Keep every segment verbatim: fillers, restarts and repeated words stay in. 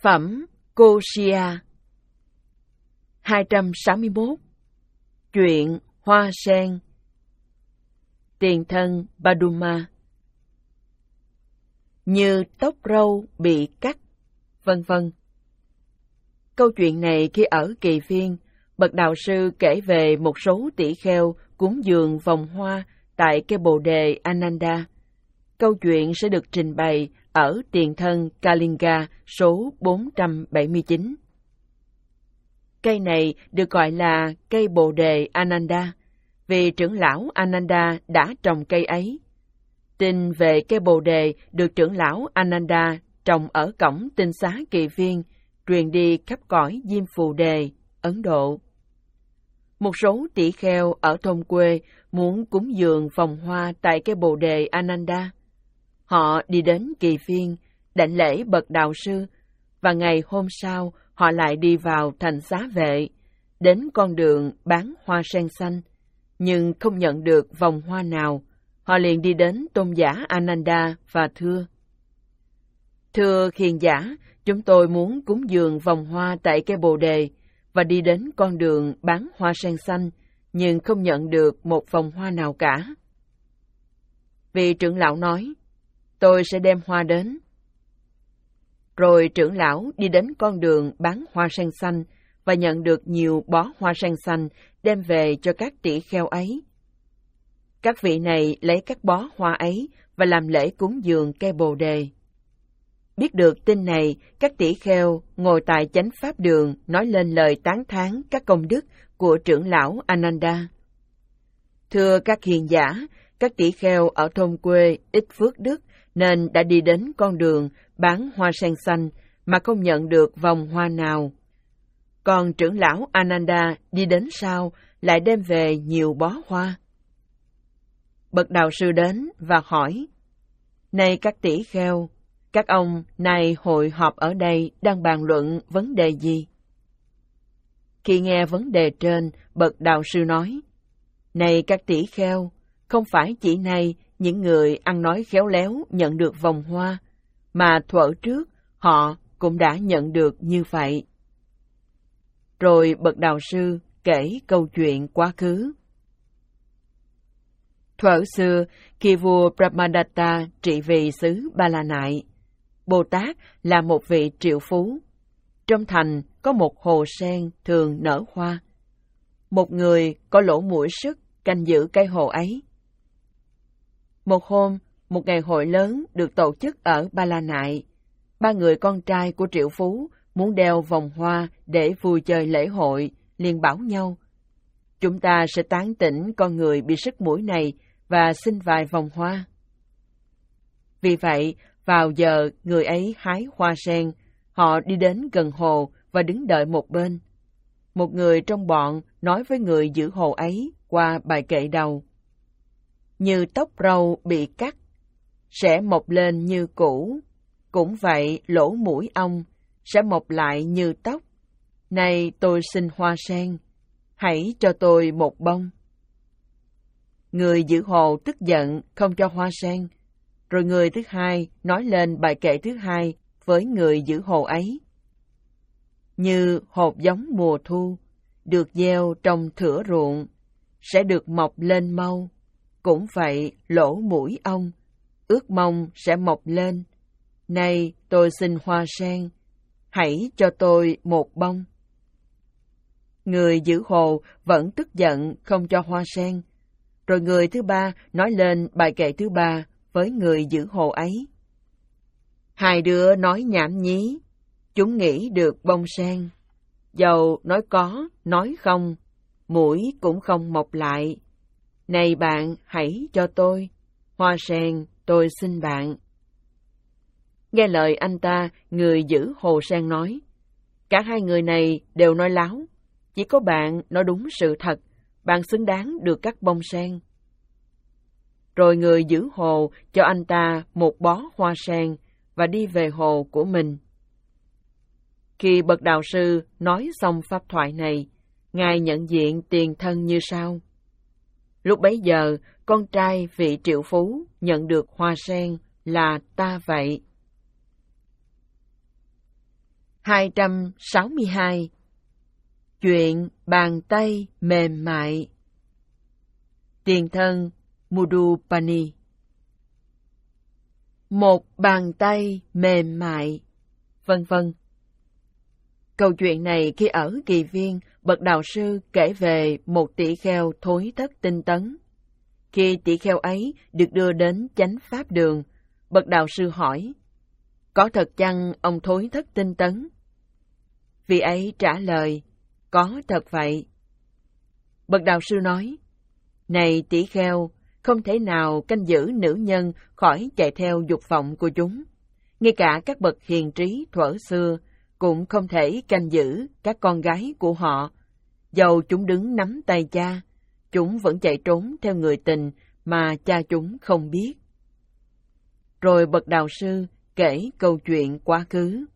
Phẩm Koshia. Hai trăm sáu mươi mốt. Chuyện Hoa Sen. Tiền thân Paduma. Như tóc râu bị cắt, vân vân. Câu chuyện này khi ở Kỳ Viên, bậc đạo sư kể về một số tỷ kheo cúng dường vòng hoa tại cây bồ đề Ananda. Câu chuyện sẽ được trình bày ở Tiền thân Kalinga số bốn trăm bảy mươi chín. Cây này được gọi là cây bồ đề Ananda, vì trưởng lão Ananda đã trồng cây ấy. Tin về cây bồ đề được trưởng lão Ananda trồng ở cổng tinh xá Kỳ Viên, truyền đi khắp cõi Diêm Phù Đề, Ấn Độ. Một số tỷ kheo ở thôn quê muốn cúng dường vòng hoa tại cây bồ đề Ananda. Họ đi đến Kỳ Viên, đảnh lễ bậc đạo sư, và ngày hôm sau họ lại đi vào thành Xá Vệ, đến con đường bán hoa sen xanh, nhưng không nhận được vòng hoa nào. Họ liền đi đến tôn giả Ananda và thưa: Thưa hiền giả, chúng tôi muốn cúng dường vòng hoa tại cây bồ đề và đi đến con đường bán hoa sen xanh, nhưng không nhận được một vòng hoa nào cả. Vị trưởng lão nói: Tôi sẽ đem hoa đến. Rồi trưởng lão đi đến con đường bán hoa sen xanh và nhận được nhiều bó hoa sen xanh đem về cho các tỷ kheo ấy. Các vị này lấy các bó hoa ấy và làm lễ cúng dường cây bồ đề. Biết được tin này, các tỷ kheo ngồi tại chánh pháp đường nói lên lời tán thán các công đức của trưởng lão Ananda. Thưa các hiền giả, các tỷ kheo ở thôn quê ít phước đức nên đã đi đến con đường bán hoa sen xanh mà không nhận được vòng hoa nào. Còn trưởng lão Ananda đi đến sau lại đem về nhiều bó hoa. Bậc đạo sư đến và hỏi: Này các tỷ kheo, các ông nay hội họp ở đây đang bàn luận vấn đề gì? Khi nghe vấn đề trên, bậc đạo sư nói: Này các tỷ kheo, không phải chỉ nay những người ăn nói khéo léo nhận được vòng hoa, mà thuở trước họ cũng đã nhận được như vậy. Rồi bậc đạo sư kể câu chuyện quá khứ. Thuở xưa, khi vua Brahmadatta trị vì xứ Ba La Nại, Bồ Tát là một vị triệu phú. Trong thành có một hồ sen thường nở hoa. Một người có lỗ mũi sức canh giữ cây hồ ấy. Một hôm, một ngày hội lớn được tổ chức ở Ba La Nại. Ba người con trai của triệu phú muốn đeo vòng hoa để vui chơi lễ hội, liền bảo nhau: Chúng ta sẽ tán tỉnh con người bị sức mũi này và xin vài vòng hoa. Vì vậy, vào giờ người ấy hái hoa sen, họ đi đến gần hồ và đứng đợi một bên. Một người trong bọn nói với người giữ hồ ấy qua bài kệ đầu: Như tóc râu bị cắt, sẽ mọc lên như cũ, cũng vậy lỗ mũi ong sẽ mọc lại như tóc. Nay tôi xin hoa sen, hãy cho tôi một bông. Người giữ hồ tức giận không cho hoa sen. Rồi người thứ hai nói lên bài kệ thứ hai với người giữ hồ ấy: Như hột giống mùa thu, được gieo trong thửa ruộng, sẽ được mọc lên mau, cũng vậy lỗ mũi ong, ước mong sẽ mọc lên. Nay tôi xin hoa sen, hãy cho tôi một bông. Người giữ hồ vẫn tức giận không cho hoa sen. Rồi người thứ ba nói lên bài kệ thứ ba với người giữ hồ ấy: Hai đứa nói nhảm nhí, chúng nghĩ được bông sen. Dầu nói có, nói không, mũi cũng không mọc lại. Này bạn, hãy cho tôi, hoa sen tôi xin bạn. Nghe lời anh ta, người giữ hồ sen nói: Cả hai người này đều nói láo, chỉ có bạn nói đúng sự thật, bạn xứng đáng được các bông sen. Rồi người giữ hồ cho anh ta một bó hoa sen và đi về hồ của mình. Khi bậc đạo sư nói xong pháp thoại này, Ngài nhận diện tiền thân như sau. Lúc bấy giờ, con trai vị triệu phú nhận được hoa sen là ta vậy. hai trăm sáu mươi hai. Chuyện bàn tay mềm mại. Tiền thân Mudupani. Một bàn tay mềm mại, vân vân. Câu chuyện này khi ở Kỳ Viên, bậc đạo sư kể về một tỷ kheo thối thất tinh tấn. Khi tỷ kheo ấy được đưa đến chánh pháp đường, bậc đạo sư hỏi, có thật chăng ông thối thất tinh tấn? Vị ấy trả lời, có thật vậy. Bậc đạo sư nói, này tỷ kheo, không thể nào canh giữ nữ nhân khỏi chạy theo dục vọng của chúng. Ngay cả các bậc hiền trí thuở xưa cũng không thể canh giữ các con gái của họ. Dầu chúng đứng nắm tay cha, chúng vẫn chạy trốn theo người tình mà cha chúng không biết. Rồi bậc đạo sư kể câu chuyện quá khứ.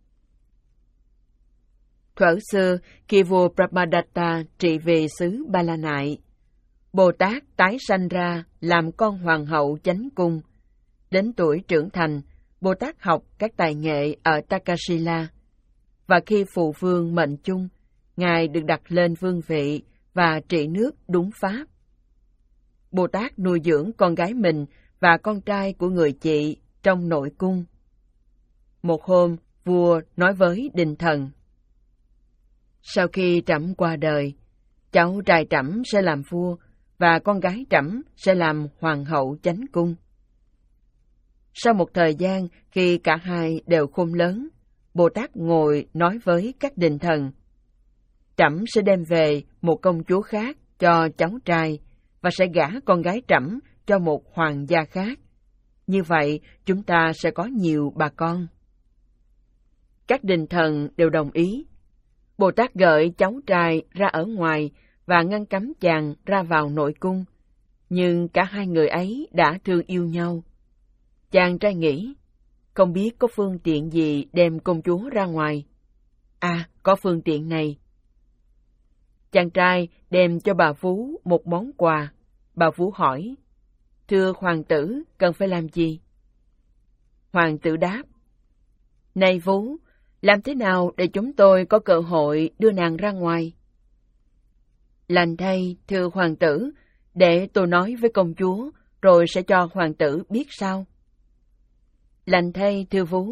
Thuở xưa, khi vua Brahmadatta trị vì xứ Ba La Nại, Bồ Tát tái sanh ra làm con hoàng hậu chánh cung. Đến tuổi trưởng thành, Bồ Tát học các tài nghệ ở Takasila, và khi phụ vương mệnh chung, Ngài được đặt lên vương vị và trị nước đúng pháp. Bồ Tát nuôi dưỡng con gái mình và con trai của người chị trong nội cung. Một hôm, vua nói với đình thần, sau khi trẫm qua đời, cháu trai trẫm sẽ làm vua và con gái trẫm sẽ làm hoàng hậu chánh cung. Sau một thời gian, khi cả hai đều khôn lớn, Bồ Tát ngồi nói với các đình thần, trẫm sẽ đem về một công chúa khác cho cháu trai và sẽ gả con gái trẫm cho một hoàng gia khác. Như vậy, chúng ta sẽ có nhiều bà con. Các đình thần đều đồng ý. Bồ Tát gợi cháu trai ra ở ngoài và ngăn cấm chàng ra vào nội cung, nhưng cả hai người ấy đã thương yêu nhau. Chàng trai nghĩ, không biết có phương tiện gì đem công chúa ra ngoài. À, có phương tiện này. Chàng trai đem cho bà vú một món quà. Bà vú hỏi, thưa hoàng tử, cần phải làm gì? Hoàng tử đáp, này vú, làm thế nào để chúng tôi có cơ hội đưa nàng ra ngoài? Lành thay, thưa hoàng tử, để tôi nói với công chúa, rồi sẽ cho hoàng tử biết sao. Lành thay, thưa vú.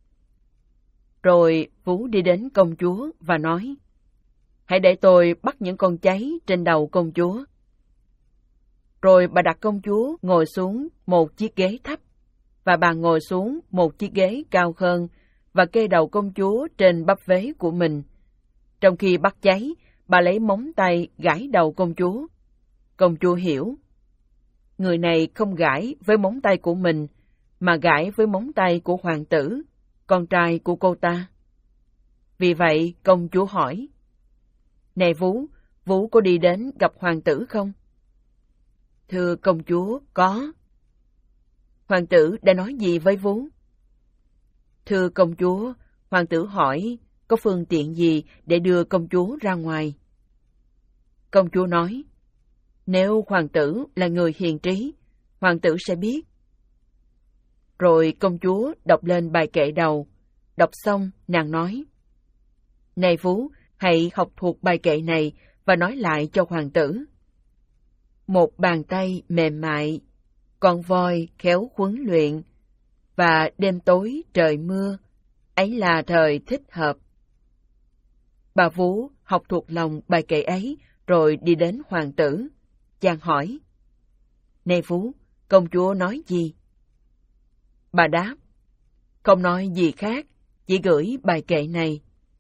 Rồi vú đi đến công chúa và nói, hãy để tôi bắt những con cháy trên đầu công chúa. Rồi bà đặt công chúa ngồi xuống một chiếc ghế thấp, và bà ngồi xuống một chiếc ghế cao hơn, và kê đầu công chúa trên bắp vế của mình. Trong khi bắt cháy, bà lấy móng tay gãi đầu công chúa. Công chúa hiểu. Người này không gãi với móng tay của mình, mà gãi với móng tay của hoàng tử, con trai của cô ta. Vì vậy, công chúa hỏi, này vú, vú có đi đến gặp hoàng tử không? Thưa công chúa, có. Hoàng tử đã nói gì với vú? Thưa công chúa, hoàng tử hỏi có phương tiện gì để đưa công chúa ra ngoài. Công chúa nói, nếu hoàng tử là người hiền trí, hoàng tử sẽ biết. Rồi công chúa đọc lên bài kệ đầu. Đọc xong, nàng nói, này vú, hãy học thuộc bài kệ này và nói lại cho hoàng tử. Một bàn tay mềm mại, con voi khéo huấn luyện, và đêm tối trời mưa, ấy là thời thích hợp. Bà vú học thuộc lòng bài kệ ấy, rồi đi đến hoàng tử. Chàng hỏi, này vú, công chúa nói gì? Bà đáp, không nói gì khác, chỉ gửi bài kệ này.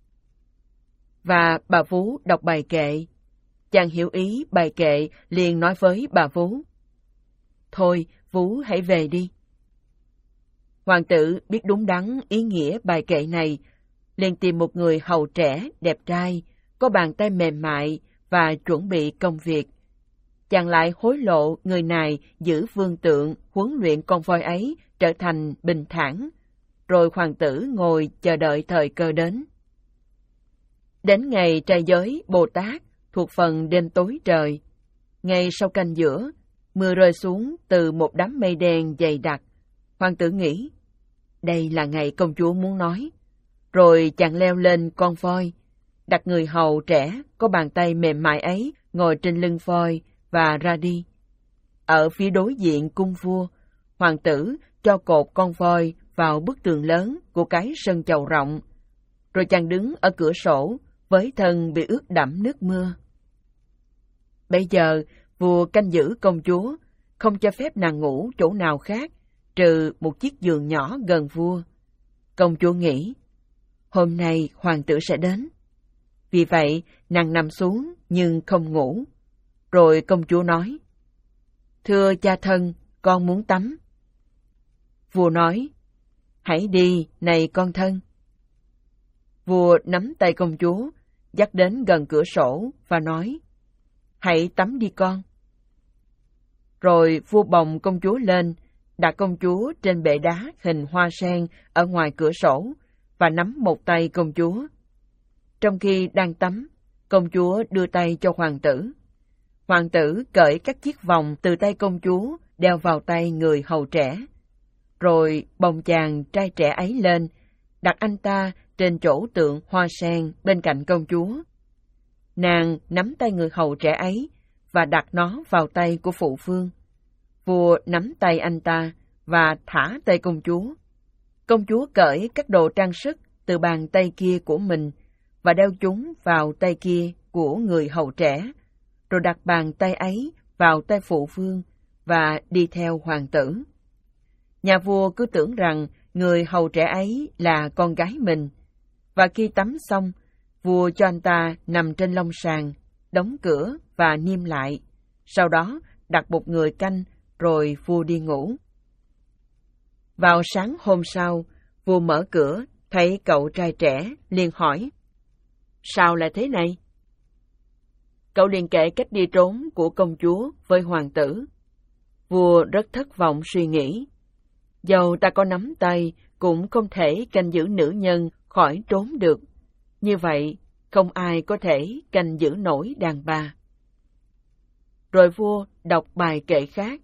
Và bà vú đọc bài kệ. Chàng hiểu ý bài kệ, liền nói với bà vú, thôi, vú hãy về đi. Hoàng tử biết đúng đắn ý nghĩa bài kệ này, liền tìm một người hầu trẻ, đẹp trai, có bàn tay mềm mại và chuẩn bị công việc. Chàng lại hối lộ người này giữ vương tượng, huấn luyện con voi ấy trở thành bình thản, rồi hoàng tử ngồi chờ đợi thời cơ đến. Đến ngày trai giới Bồ Tát thuộc phần đêm tối trời, ngay sau canh giữa, mưa rơi xuống từ một đám mây đen dày đặc. Hoàng tử nghĩ, đây là ngày công chúa muốn nói. Rồi chàng leo lên con voi, đặt người hầu trẻ có bàn tay mềm mại ấy ngồi trên lưng voi và ra đi. Ở phía đối diện cung vua, hoàng tử cho cột con voi vào bức tường lớn của cái sân chầu rộng, rồi chàng đứng ở cửa sổ với thân bị ướt đẫm nước mưa. Bây giờ vua canh giữ công chúa, không cho phép nàng ngủ chỗ nào khác trừ một chiếc giường nhỏ gần vua. Công chúa nghĩ, hôm nay hoàng tử sẽ đến. Vì vậy, nàng nằm xuống nhưng không ngủ. Rồi công chúa nói, thưa cha thân, con muốn tắm. Vua nói, hãy đi, này con thân. Vua nắm tay công chúa, dắt đến gần cửa sổ và nói, hãy tắm đi con. Rồi vua bồng công chúa lên, đặt công chúa trên bệ đá hình hoa sen ở ngoài cửa sổ và nắm một tay công chúa. Trong khi đang tắm, công chúa đưa tay cho hoàng tử. Hoàng tử cởi các chiếc vòng từ tay công chúa đeo vào tay người hầu trẻ. Rồi bồng chàng trai trẻ ấy lên, đặt anh ta trên chỗ tượng hoa sen bên cạnh công chúa. Nàng nắm tay người hầu trẻ ấy và đặt nó vào tay của phụ vương. Vua nắm tay anh ta và thả tay công chúa. Công chúa cởi các đồ trang sức từ bàn tay kia của mình và đeo chúng vào tay kia của người hầu trẻ, rồi đặt bàn tay ấy vào tay phụ vương và đi theo hoàng tử. Nhà vua cứ tưởng rằng người hầu trẻ ấy là con gái mình, và khi tắm xong, vua cho anh ta nằm trên lông sàn, đóng cửa và niêm lại. Sau đó đặt một người canh, rồi vua đi ngủ. Vào sáng hôm sau, vua mở cửa, thấy cậu trai trẻ, liền hỏi, sao lại thế này? Cậu liền kể cách đi trốn của công chúa với hoàng tử. Vua rất thất vọng suy nghĩ, dầu ta có nắm tay, cũng không thể canh giữ nữ nhân khỏi trốn được. Như vậy, không ai có thể canh giữ nổi đàn bà. Rồi vua đọc bài kệ khác.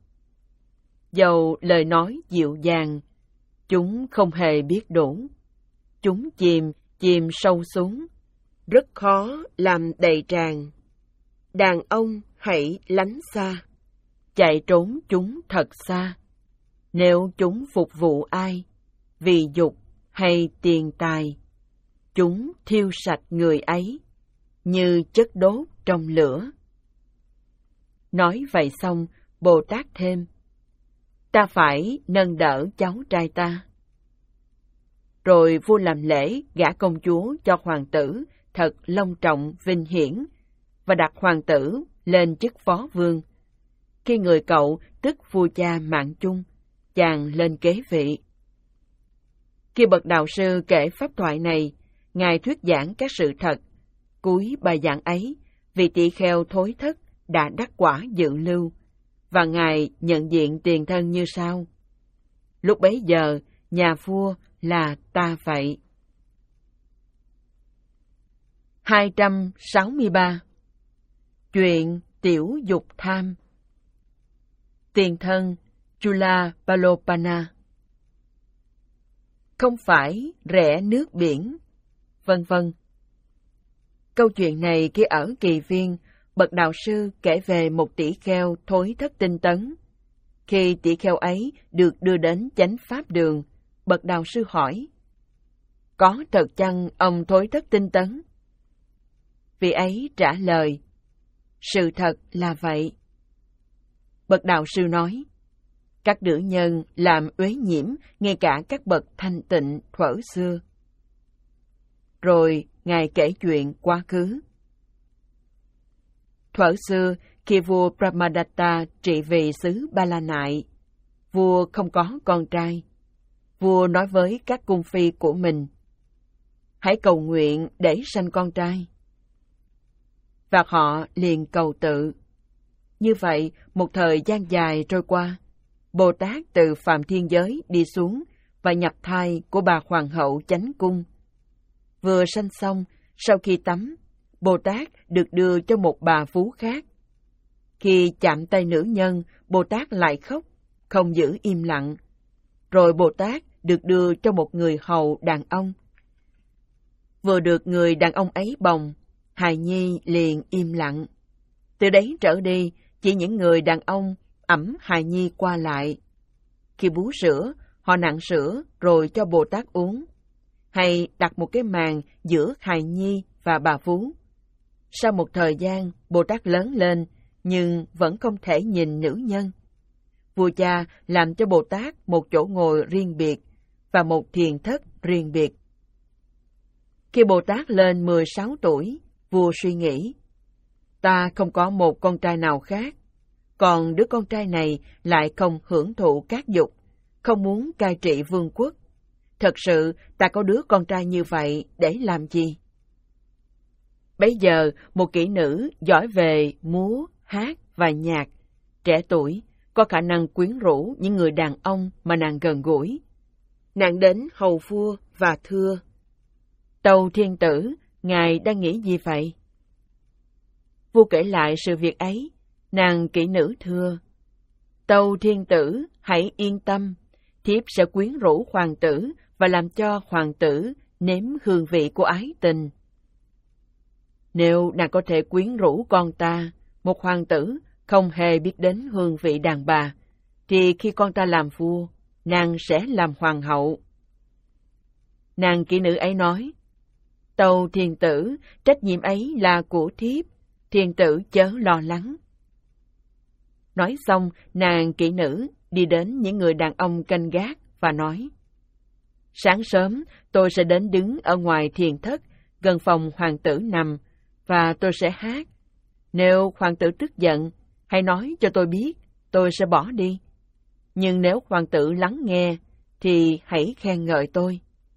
Dầu lời nói dịu dàng, chúng không hề biết đủ. Chúng chìm, chìm sâu xuống, rất khó làm đầy tràn. Đàn ông hãy lánh xa, chạy trốn chúng thật xa. Nếu chúng phục vụ ai, vì dục hay tiền tài, chúng thiêu sạch người ấy, như chất đốt trong lửa. Nói vậy xong, Bồ Tát thêm, ta phải nâng đỡ cháu trai ta. Rồi vua làm lễ gả công chúa cho hoàng tử thật long trọng vinh hiển, và đặt hoàng tử lên chức phó vương. Khi người cậu, tức vua cha Mạng Chung, chàng lên kế vị. Khi bậc đạo sư kể pháp thoại này, ngài thuyết giảng các sự thật. Cuối bài giảng ấy, vị tỳ kheo thối thất đã đắc quả dự lưu, và ngài nhận diện tiền thân như sau. Lúc bấy giờ, nhà vua là ta vậy. hai trăm sáu mươi ba. Chuyện tiểu dục tham. Tiền thân Chula Palopana. Không phải rẽ nước biển, vân vân. Câu chuyện này khi ở Kỳ Viên, bậc đạo sư kể về một tỷ kheo thối thất tinh tấn. Khi tỷ kheo ấy được đưa đến chánh pháp đường, bậc đạo sư hỏi, có thật chăng ông thối thất tinh tấn? Vị ấy trả lời, sự thật là vậy. Bậc đạo sư nói, các nữ nhân làm uế nhiễm ngay cả các bậc thanh tịnh thuở xưa. Rồi ngài kể chuyện quá khứ. Thuở xưa, khi vua Brahmadatta trị vì xứ Ba La Nại, vua không có con trai. Vua nói với các cung phi của mình, hãy cầu nguyện để sanh con trai. Và họ liền cầu tự. Như vậy, một thời gian dài trôi qua, Bồ Tát từ Phạm Thiên Giới đi xuống và nhập thai của bà Hoàng hậu Chánh Cung. Vừa sanh xong, sau khi tắm, Bồ Tát được đưa cho một bà vú khác. Khi chạm tay nữ nhân, Bồ Tát lại khóc, không giữ im lặng. Rồi Bồ Tát được đưa cho một người hầu đàn ông. Vừa được người đàn ông ấy bồng, hài nhi liền im lặng. Từ đấy trở đi, chỉ những người đàn ông ẵm hài nhi qua lại. Khi bú sữa, họ nặn sữa rồi cho Bồ Tát uống, hay đặt một cái màn giữa hài nhi và bà vú. Sau một thời gian, Bồ Tát lớn lên, nhưng vẫn không thể nhìn nữ nhân. Vua cha làm cho Bồ Tát một chỗ ngồi riêng biệt và một thiền thất riêng biệt. Khi Bồ Tát lên mười sáu tuổi, vua suy nghĩ, ta không có một con trai nào khác, còn đứa con trai này lại không hưởng thụ các dục, không muốn cai trị vương quốc. Thật sự ta có đứa con trai như vậy để làm gì? Bấy giờ, một kỹ nữ giỏi về múa, hát và nhạc, trẻ tuổi, có khả năng quyến rũ những người đàn ông mà nàng gần gũi. Nàng đến hầu vua và thưa, Tâu Thiên Tử, ngài đang nghĩ gì vậy? Vua kể lại sự việc ấy, nàng kỹ nữ thưa, Tâu Thiên Tử, hãy yên tâm, thiếp sẽ quyến rũ hoàng tử và làm cho hoàng tử nếm hương vị của ái tình. Nếu nàng có thể quyến rũ con ta, một hoàng tử không hề biết đến hương vị đàn bà, thì khi con ta làm vua, nàng sẽ làm hoàng hậu. Nàng kỹ nữ ấy nói, Tâu Thiên Tử, trách nhiệm ấy là của thiếp, thiên tử chớ lo lắng. Nói xong, nàng kỹ nữ đi đến những người đàn ông canh gác và nói, sáng sớm tôi sẽ đến đứng ở ngoài thiền thất, gần phòng hoàng tử nằm, và tôi sẽ hát. Nếu hoàng tử tức giận, hãy nói cho tôi biết, tôi sẽ bỏ đi. Nhưng nếu hoàng tử lắng nghe, thì hãy khen ngợi tôi.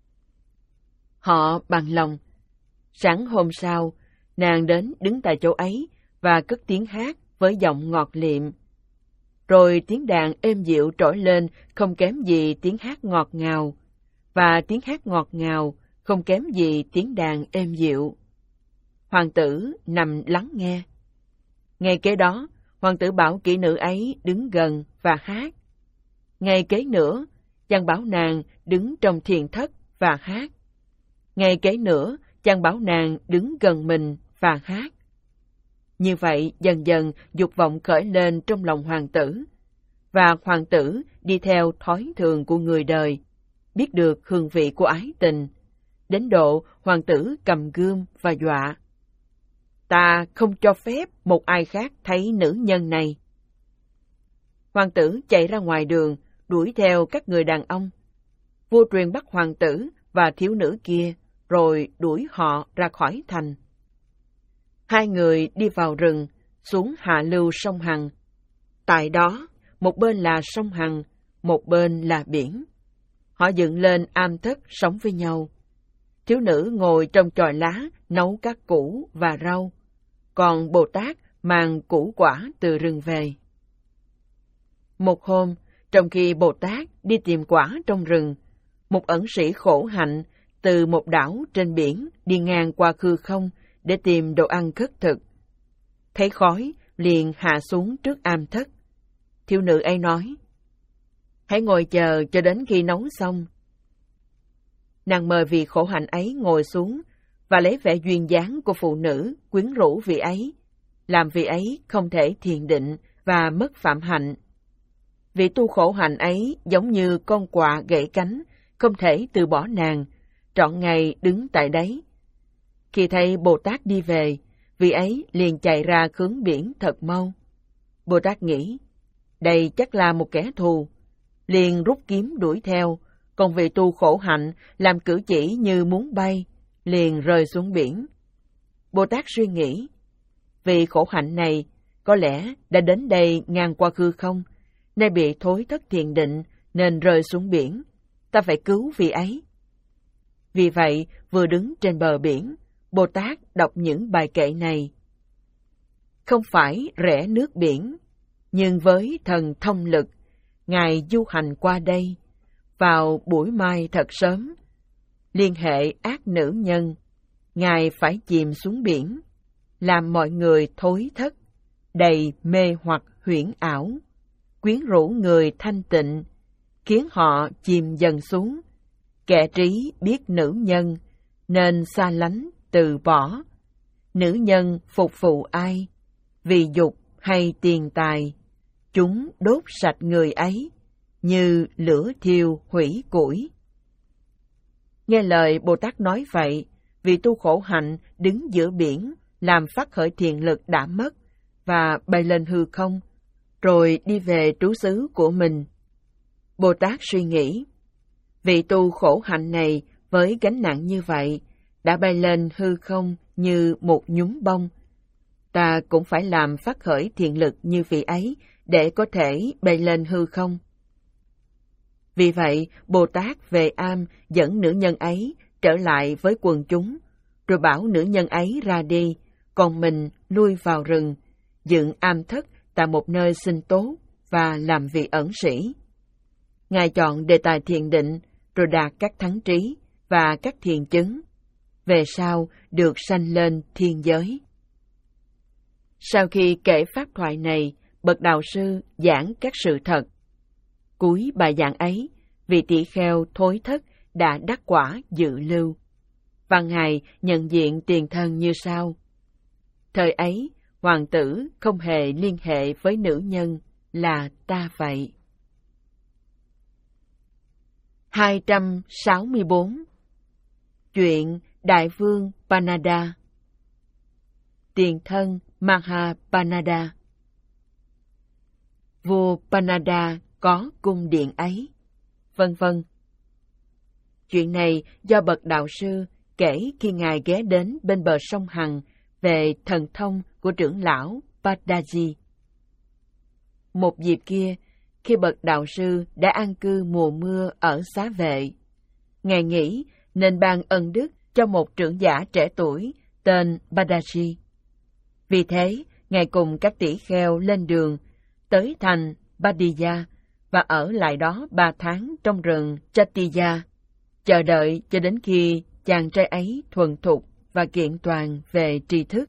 Họ bằng lòng. Sáng hôm sau, nàng đến đứng tại chỗ ấy và cất tiếng hát với giọng ngọt liệm. Rồi tiếng đàn êm dịu trỗi lên không kém gì tiếng hát ngọt ngào, và tiếng hát ngọt ngào không kém gì tiếng đàn êm dịu. Hoàng tử nằm lắng nghe. Ngày kế đó, hoàng tử bảo kỹ nữ ấy đứng gần và hát. Ngày kế nữa, chàng bảo nàng đứng trong thiền thất và hát. Ngày kế nữa, chàng bảo nàng đứng gần mình và hát. Như vậy, dần dần dục vọng khởi lên trong lòng hoàng tử, và hoàng tử đi theo thói thường của người đời, biết được hương vị của ái tình, đến độ hoàng tử cầm gươm và dọa. Ta không cho phép một ai khác thấy nữ nhân này. Hoàng tử chạy ra ngoài đường, đuổi theo các người đàn ông. Vua truyền bắt hoàng tử và thiếu nữ kia, rồi đuổi họ ra khỏi thành. Hai người đi vào rừng, xuống hạ lưu sông Hằng. Tại đó, một bên là sông Hằng, một bên là biển. Họ dựng lên am thất sống với nhau. Thiếu nữ ngồi trong chòi lá nấu các củ và rau, còn Bồ Tát mang củ quả từ rừng về. Một hôm, trong khi Bồ Tát đi tìm quả trong rừng, một ẩn sĩ khổ hạnh từ một đảo trên biển đi ngang qua hư không để tìm đồ ăn khất thực. Thấy khói, liền hạ xuống trước am thất. Thiếu nữ ấy nói, hãy ngồi chờ cho đến khi nấu xong. Nàng mời vị khổ hạnh ấy ngồi xuống và lấy vẻ duyên dáng của phụ nữ quyến rũ vị ấy, làm vị ấy không thể thiền định và mất phạm hạnh. Vị tu khổ hạnh ấy giống như con quạ gãy cánh, không thể từ bỏ nàng, trọn ngày đứng tại đấy. Khi thấy Bồ Tát đi về, vị ấy liền chạy ra hướng biển thật mau. Bồ Tát nghĩ, đây chắc là một kẻ thù, liền rút kiếm đuổi theo, còn vị tu khổ hạnh làm cử chỉ như muốn bay, liền rơi xuống biển. Bồ Tát suy nghĩ, vị khổ hạnh này có lẽ đã đến đây ngang qua hư không, nay bị thối thất thiền định nên rơi xuống biển, ta phải cứu vị ấy. Vì vậy, vừa đứng trên bờ biển, Bồ Tát đọc những bài kệ này. Không phải rẽ nước biển, nhưng với thần thông lực, Ngài du hành qua đây, vào buổi mai thật sớm, liên hệ ác nữ nhân, Ngài phải chìm xuống biển, làm mọi người thối thất, đầy mê hoặc huyễn ảo, quyến rũ người thanh tịnh, khiến họ chìm dần xuống. Kẻ trí biết nữ nhân, nên xa lánh, từ bỏ. Nữ nhân phục vụ ai? Vì dục hay tiền tài? Chúng đốt sạch người ấy, như lửa thiêu hủy củi. Nghe lời Bồ Tát nói vậy, vị tu khổ hạnh đứng giữa biển, làm phát khởi thiền lực đã mất, và bay lên hư không, rồi đi về trú xứ của mình. Bồ Tát suy nghĩ, vị tu khổ hạnh này với gánh nặng như vậy, đã bay lên hư không như một nhúm bông. Ta cũng phải làm phát khởi thiền lực như vị ấy, để có thể bay lên hư không. Vì vậy, Bồ Tát về am dẫn nữ nhân ấy trở lại với quần chúng, rồi bảo nữ nhân ấy ra đi, còn mình lui vào rừng, dựng am thất tại một nơi sinh tốt và làm vị ẩn sĩ. Ngài chọn đề tài thiền định, rồi đạt các thắng trí và các thiền chứng. Về sau được sanh lên thiên giới. Sau khi kể pháp thoại này, bậc đạo sư giảng các sự thật. Cuối bài giảng ấy, vị tỷ kheo thối thất đã đắc quả dự lưu. Và Ngài nhận diện tiền thân như sau. Thời ấy, hoàng tử không hề liên hệ với nữ nhân, là ta vậy. hai trăm sáu mươi bốn. Chuyện Đại vương Panada. Tiền thân Mahapanada. Vua Panada có cung điện ấy, vân vân. Chuyện này do bậc đạo sư kể khi Ngài ghé đến bên bờ sông Hằng về thần thông của trưởng lão Padaji. Một dịp kia, khi bậc đạo sư đã an cư mùa mưa ở xá vệ, Ngài nghĩ nên ban ân đức cho một trưởng giả trẻ tuổi tên Padaji. Vì thế, Ngài cùng các tỷ kheo lên đường tới thành Badiya và ở lại đó ba tháng trong rừng Chatiya, chờ đợi cho đến khi chàng trai ấy thuần thục và kiện toàn về tri thức.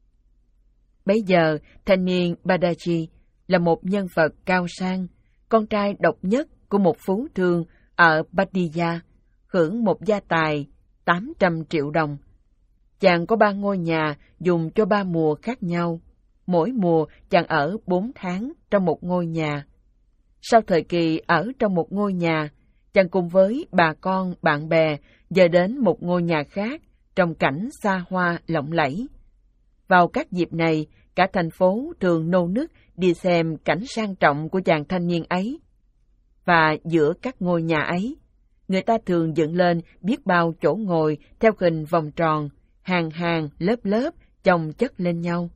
Bấy giờ, thanh niên Padaji là một nhân vật cao sang, con trai độc nhất của một phú thương ở Badiya, hưởng một gia tài tám trăm triệu đồng. Chàng có ba ngôi nhà dùng cho ba mùa khác nhau. Mỗi mùa chàng ở bốn tháng trong một ngôi nhà. Sau thời kỳ ở trong một ngôi nhà, chàng cùng với bà con, bạn bè dời đến một ngôi nhà khác trong cảnh xa hoa lộng lẫy. Vào các dịp này, cả thành phố thường nô nức đi xem cảnh sang trọng của chàng thanh niên ấy. Và giữa các ngôi nhà ấy, người ta thường dựng lên biết bao chỗ ngồi theo hình vòng tròn, hàng hàng, lớp lớp, chồng chất lên nhau.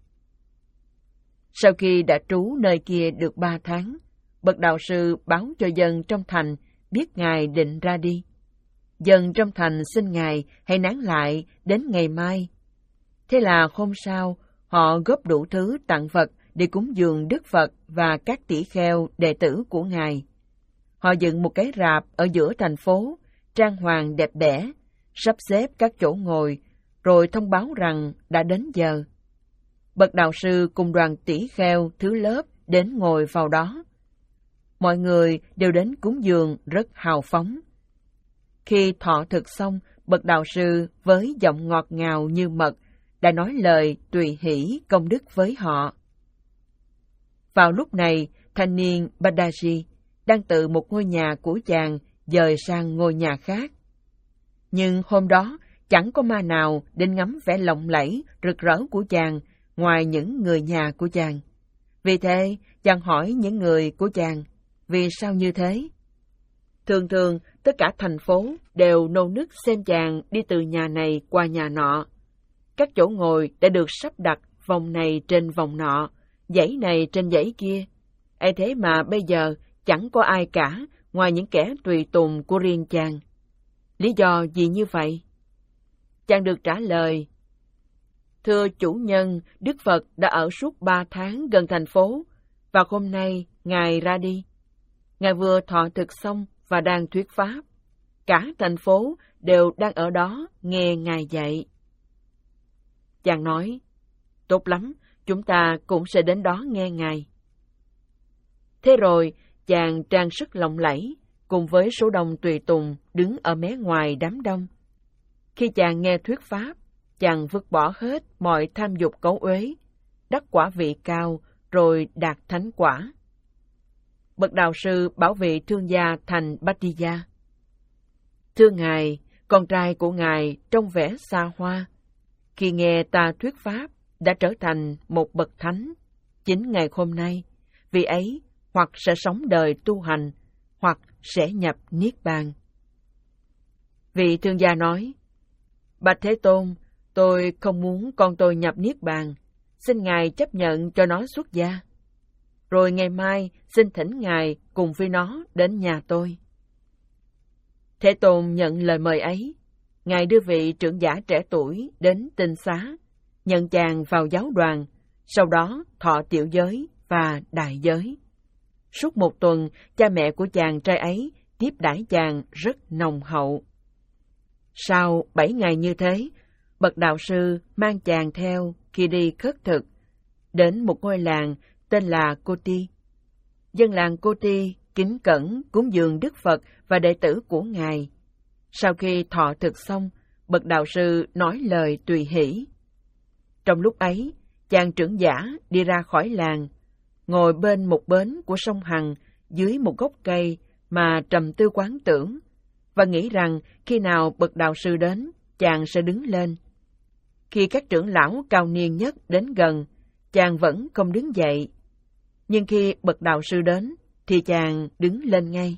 Sau khi đã trú nơi kia được ba tháng, bậc đạo sư báo cho dân trong thành biết Ngài định ra đi. Dân trong thành xin Ngài hãy nán lại đến ngày mai. Thế là hôm sau, họ góp đủ thứ tặng vật để cúng dường Đức Phật và các tỷ kheo đệ tử của Ngài. Họ dựng một cái rạp ở giữa thành phố, trang hoàng đẹp đẽ, sắp xếp các chỗ ngồi, rồi thông báo rằng đã đến giờ. Bậc đạo sư cùng đoàn tỷ kheo thứ lớp đến ngồi vào đó. Mọi người đều đến cúng dường rất hào phóng. Khi thọ thực xong, bậc đạo sư với giọng ngọt ngào như mật đã nói lời tùy hỷ công đức với họ. Vào lúc này, thanh niên Padaji đang từ một ngôi nhà của chàng dời sang ngôi nhà khác. Nhưng hôm đó, chẳng có ma nào đến ngắm vẻ lộng lẫy, rực rỡ của chàng ngoài những người nhà của chàng. Vì thế, chàng hỏi những người của chàng, vì sao như thế? Thường thường, tất cả thành phố đều nô nức xem chàng đi từ nhà này qua nhà nọ. Các chỗ ngồi đã được sắp đặt vòng này trên vòng nọ, dãy này trên dãy kia. Ấy thế mà bây giờ chẳng có ai cả ngoài những kẻ tùy tùng của riêng chàng. Lý do gì như vậy? Chàng được trả lời, thưa chủ nhân, Đức Phật đã ở suốt ba tháng gần thành phố, và hôm nay Ngài ra đi. Ngài vừa thọ thực xong và đang thuyết pháp. Cả thành phố đều đang ở đó nghe Ngài dạy. Chàng nói, tốt lắm, chúng ta cũng sẽ đến đó nghe Ngài. Thế rồi, chàng trang sức lộng lẫy, cùng với số đông tùy tùng đứng ở mé ngoài đám đông. Khi chàng nghe thuyết pháp, chàng vứt bỏ hết mọi tham dục cấu uế, đắc quả vị cao, rồi đạt thánh quả. Bậc đạo sư bảo vị thương gia thành Bhattiya. Thưa ngài, con trai của ngài trông vẻ xa hoa. Khi nghe ta thuyết pháp, đã trở thành một bậc thánh. Chính ngày hôm nay, vị ấy hoặc sẽ sống đời tu hành, hoặc sẽ nhập Niết Bàn. Vị thương gia nói, Bạch Thế Tôn, tôi không muốn con tôi nhập Niết Bàn, xin ngài chấp nhận cho nó xuất gia. Rồi ngày mai xin thỉnh ngài cùng với nó đến nhà tôi. Thế Tôn nhận lời mời ấy, ngài đưa vị trưởng giả trẻ tuổi đến tinh xá, nhận chàng vào giáo đoàn, sau đó thọ tiểu giới và đại giới. Suốt một tuần, cha mẹ của chàng trai ấy tiếp đãi chàng rất nồng hậu. Sau bảy ngày như thế, bậc đạo sư mang chàng theo khi đi khất thực, đến một ngôi làng tên là Koti. Dân làng Koti kính cẩn cúng dường Đức Phật và đệ tử của ngài. Sau khi thọ thực xong, bậc đạo sư nói lời tùy hỷ. Trong lúc ấy, chàng trưởng giả đi ra khỏi làng, ngồi bên một bến của sông Hằng dưới một gốc cây mà trầm tư quán tưởng, và nghĩ rằng khi nào bậc đạo sư đến, chàng sẽ đứng lên. Khi các trưởng lão cao niên nhất đến gần, chàng vẫn không đứng dậy. Nhưng khi bậc đạo sư đến, thì chàng đứng lên ngay.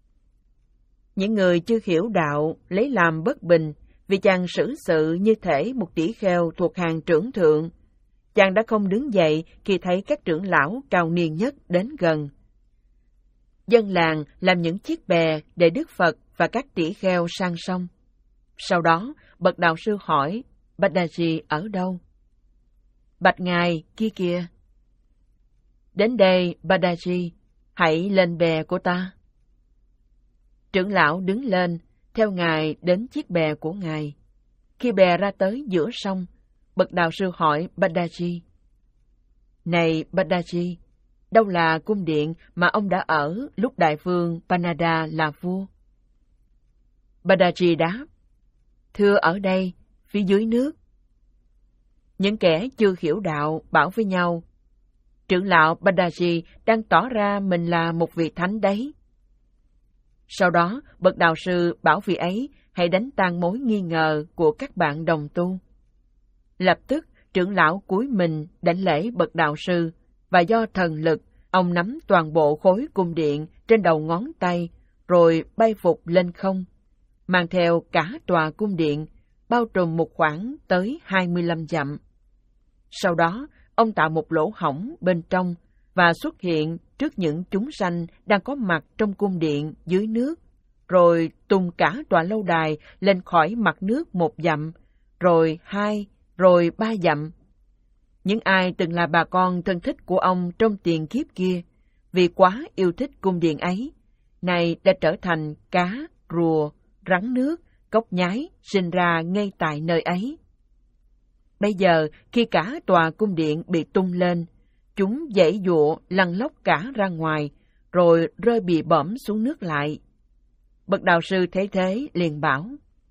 Những người chưa hiểu đạo lấy làm bất bình vì chàng xử sự như thể một tỷ kheo thuộc hàng trưởng thượng. Chàng đã không đứng dậy khi thấy các trưởng lão cao niên nhất đến gần. Dân làng làm những chiếc bè để Đức Phật và các tỷ kheo sang sông. Sau đó, bậc đạo sư hỏi Badaji ở đâu? Bạch ngài kia kìa. Đến đây, Badaji, hãy lên bè của ta. Trưởng lão đứng lên, theo ngài đến chiếc bè của ngài. Khi bè ra tới giữa sông, bậc đạo sư hỏi Badaji, này Badaji, đâu là cung điện mà ông đã ở lúc đại vương Panada là vua? Badaji đáp, thưa ở đây, phía dưới nước. Những kẻ chưa hiểu đạo bảo với nhau, trưởng lão Badaji đang tỏ ra mình là một vị thánh đấy. Sau đó, bậc đạo sư bảo vị ấy hãy đánh tan mối nghi ngờ của các bạn đồng tu. Lập tức, trưởng lão cúi mình đảnh lễ bậc đạo sư, và do thần lực, ông nắm toàn bộ khối cung điện trên đầu ngón tay, rồi bay phục lên không, mang theo cả tòa cung điện, bao trùm một khoảng tới hai mươi lăm dặm. Sau đó, ông tạo một lỗ hổng bên trong và xuất hiện trước những chúng sanh đang có mặt trong cung điện dưới nước, rồi tung cả tòa lâu đài lên khỏi mặt nước một dặm, rồi hai, rồi ba dặm. Những ai từng là bà con thân thích của ông trong tiền kiếp kia, vì quá yêu thích cung điện ấy, này đã trở thành cá, rùa, rắn nước, cóc nhái sinh ra ngay tại nơi ấy. Bây giờ, khi cả tòa cung điện bị tung lên, chúng giãy giụa lăn lóc cả ra ngoài, rồi rơi bị bõm xuống nước lại. Bậc đạo sư thấy thế liền bảo,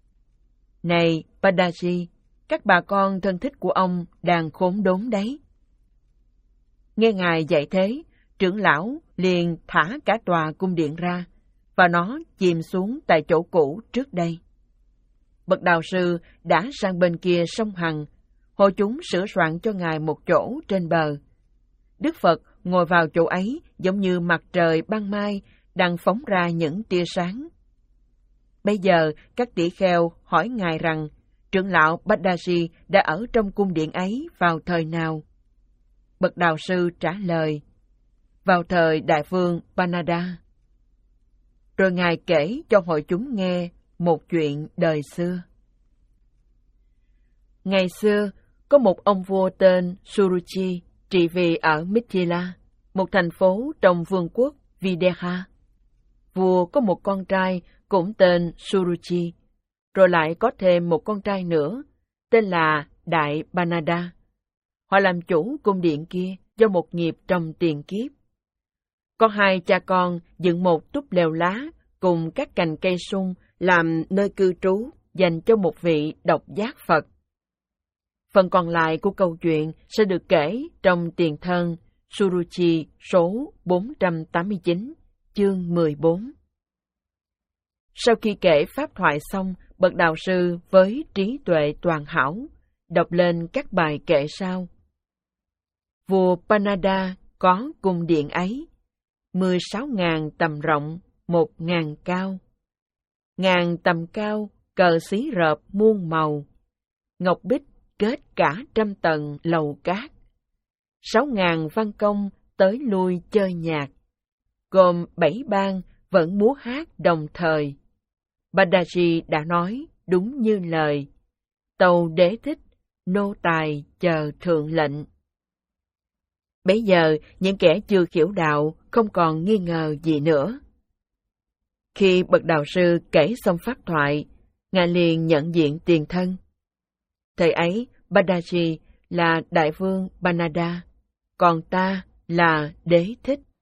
này Badaji, các bà con thân thích của ông đang khốn đốn đấy. Nghe ngài dạy thế, trưởng lão liền thả cả tòa cung điện ra, và nó chìm xuống tại chỗ cũ trước đây. Bậc đạo sư đã sang bên kia sông Hằng, hội chúng sửa soạn cho ngài một chỗ trên bờ. Đức Phật ngồi vào chỗ ấy giống như mặt trời ban mai đang phóng ra những tia sáng. Bây giờ các tỷ kheo hỏi ngài rằng trưởng lão Badaji đã ở trong cung điện ấy vào thời nào? Bậc đạo sư trả lời, vào thời đại vương Panada. Rồi ngài kể cho hội chúng nghe một chuyện đời xưa. Ngày xưa, có một ông vua tên Suruchi trị vì ở Mithila, một thành phố trong vương quốc Videha. Vua có một con trai cũng tên Suruchi, rồi lại có thêm một con trai nữa, tên là Đại Panada. Họ làm chủ cung điện kia do một nghiệp trong tiền kiếp. Có hai cha con dựng một túp lều lá cùng các cành cây sung làm nơi cư trú dành cho một vị độc giác Phật. Phần còn lại của câu chuyện sẽ được kể trong tiền thân Suruchi số bốn trăm tám mươi chín, chương mười bốn. Sau khi kể pháp thoại xong, bậc đạo sư với trí tuệ toàn hảo đọc lên các bài kệ sau. Vua Panada có cung điện ấy, mười sáu ngàn tầm rộng, một ngàn cao. Ngàn tầm cao, cờ xí rợp muôn màu, ngọc bích kết cả trăm tầng lầu cát. Sáu ngàn văn công tới lui chơi nhạc, gồm bảy bang vẫn múa hát đồng thời. Badaji đã nói đúng như lời, tâu đế thích, nô tài chờ thượng lệnh. Bấy giờ, những kẻ chưa hiểu đạo không còn nghi ngờ gì nữa. Khi bậc đạo sư kể xong pháp thoại, ngài liền nhận diện tiền thân. Thời ấy, Badaji là đại vương Panada, còn ta là đế thích.